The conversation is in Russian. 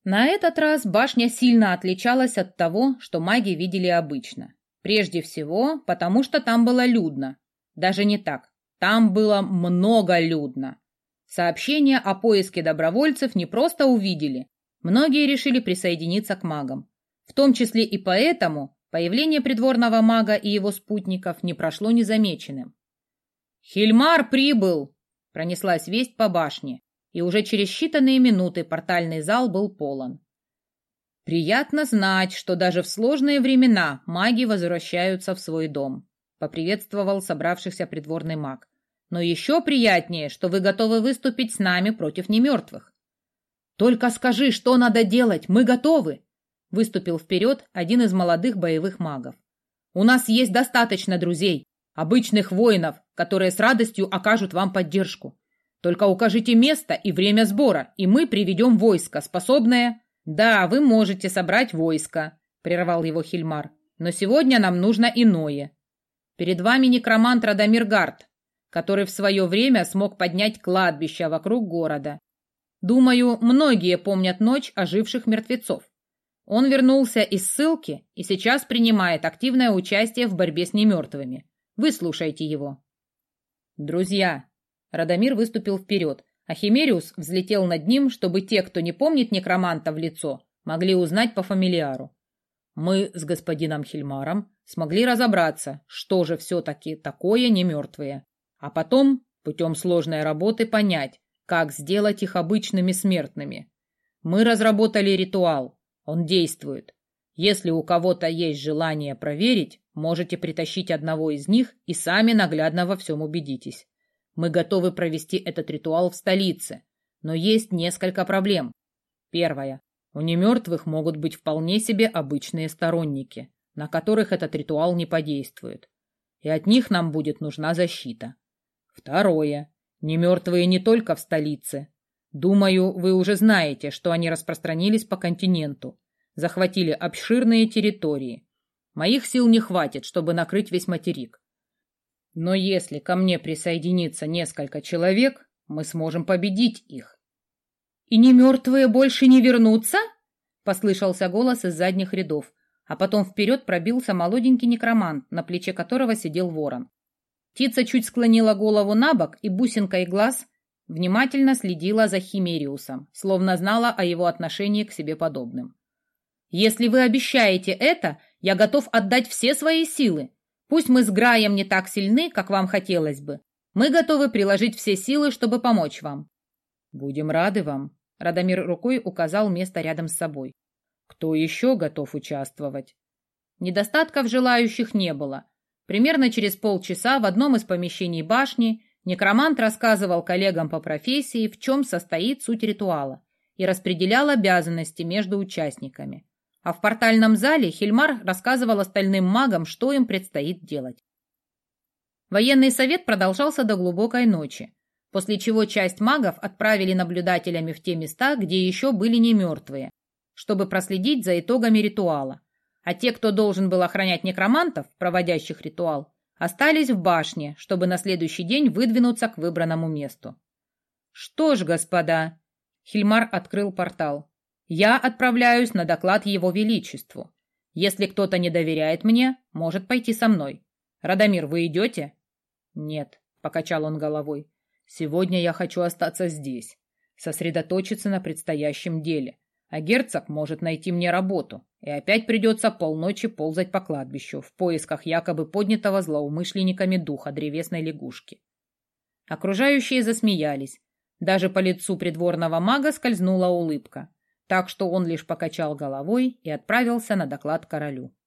На этот раз башня сильно отличалась от того, что маги видели обычно. Прежде всего, потому что там было людно. Даже не так. Там было многолюдно. Сообщения о поиске добровольцев не просто увидели. Многие решили присоединиться к магам. В том числе и поэтому появление придворного мага и его спутников не прошло незамеченным. «Хильмар прибыл!» – пронеслась весть по башне, и уже через считанные минуты портальный зал был полон. «Приятно знать, что даже в сложные времена маги возвращаются в свой дом», – поприветствовал собравшихся придворный маг. «Но еще приятнее, что вы готовы выступить с нами против немертвых». «Только скажи, что надо делать, мы готовы!» – выступил вперед один из молодых боевых магов. «У нас есть достаточно друзей, обычных воинов, которые с радостью окажут вам поддержку. Только укажите место и время сбора, и мы приведем войско, способное...» «Да, вы можете собрать войско», — прервал его Хильмар. «Но сегодня нам нужно иное. Перед вами некромант Радомир Гард, который в свое время смог поднять кладбище вокруг города. Думаю, многие помнят ночь оживших мертвецов. Он вернулся из ссылки и сейчас принимает активное участие в борьбе с немертвыми. Выслушайте его». «Друзья», — Радомир выступил вперед, а Химериус взлетел над ним, чтобы те, кто не помнит некроманта в лицо, могли узнать по фамилиару. «Мы с господином Хильмаром смогли разобраться, что же все-таки такое немертвые, а потом, путем сложной работы, понять, как сделать их обычными смертными. Мы разработали ритуал, он действует. Если у кого-то есть желание проверить, можете притащить одного из них и сами наглядно во всем убедитесь. Мы готовы провести этот ритуал в столице, но есть несколько проблем. Первая. У немертвых могут быть вполне себе обычные сторонники, на которых этот ритуал не подействует. И от них нам будет нужна защита. Второе. Немертвые не только в столице. Думаю, вы уже знаете, что они распространились по континенту, захватили обширные территории. Моих сил не хватит, чтобы накрыть весь материк. Но если ко мне присоединится несколько человек, мы сможем победить их. «И немертвые больше не вернутся?» — послышался голос из задних рядов, а потом вперед пробился молоденький некромант, на плече которого сидел ворон. Птица чуть склонила голову на бок, и бусинкой глаз внимательно следила за Химериусом, словно знала о его отношении к себе подобным. «Если вы обещаете это, я готов отдать все свои силы. Пусть мы с Граем не так сильны, как вам хотелось бы. Мы готовы приложить все силы, чтобы помочь вам». «Будем рады вам», — Радомир рукой указал место рядом с собой. «Кто еще готов участвовать?» Недостатков желающих не было. Примерно через полчаса в одном из помещений башни некромант рассказывал коллегам по профессии, в чем состоит суть ритуала, и распределял обязанности между участниками. А в портальном зале Хильмар рассказывал остальным магам, что им предстоит делать. Военный совет продолжался до глубокой ночи, после чего часть магов отправили наблюдателями в те места, где еще были не мертвые, чтобы проследить за итогами ритуала. А те, кто должен был охранять некромантов, проводящих ритуал, остались в башне, чтобы на следующий день выдвинуться к выбранному месту. «Что ж, господа», — Хильмар открыл портал, — «я отправляюсь на доклад его величеству. Если кто-то не доверяет мне, может пойти со мной. Радомир, вы идете?» «Нет», — покачал он головой, — «сегодня я хочу остаться здесь, сосредоточиться на предстоящем деле. А герцог может найти мне работу, и опять придется полночи ползать по кладбищу в поисках якобы поднятого злоумышленниками духа древесной лягушки». Окружающие засмеялись. Даже по лицу придворного мага скользнула улыбка, так что он лишь покачал головой и отправился на доклад королю.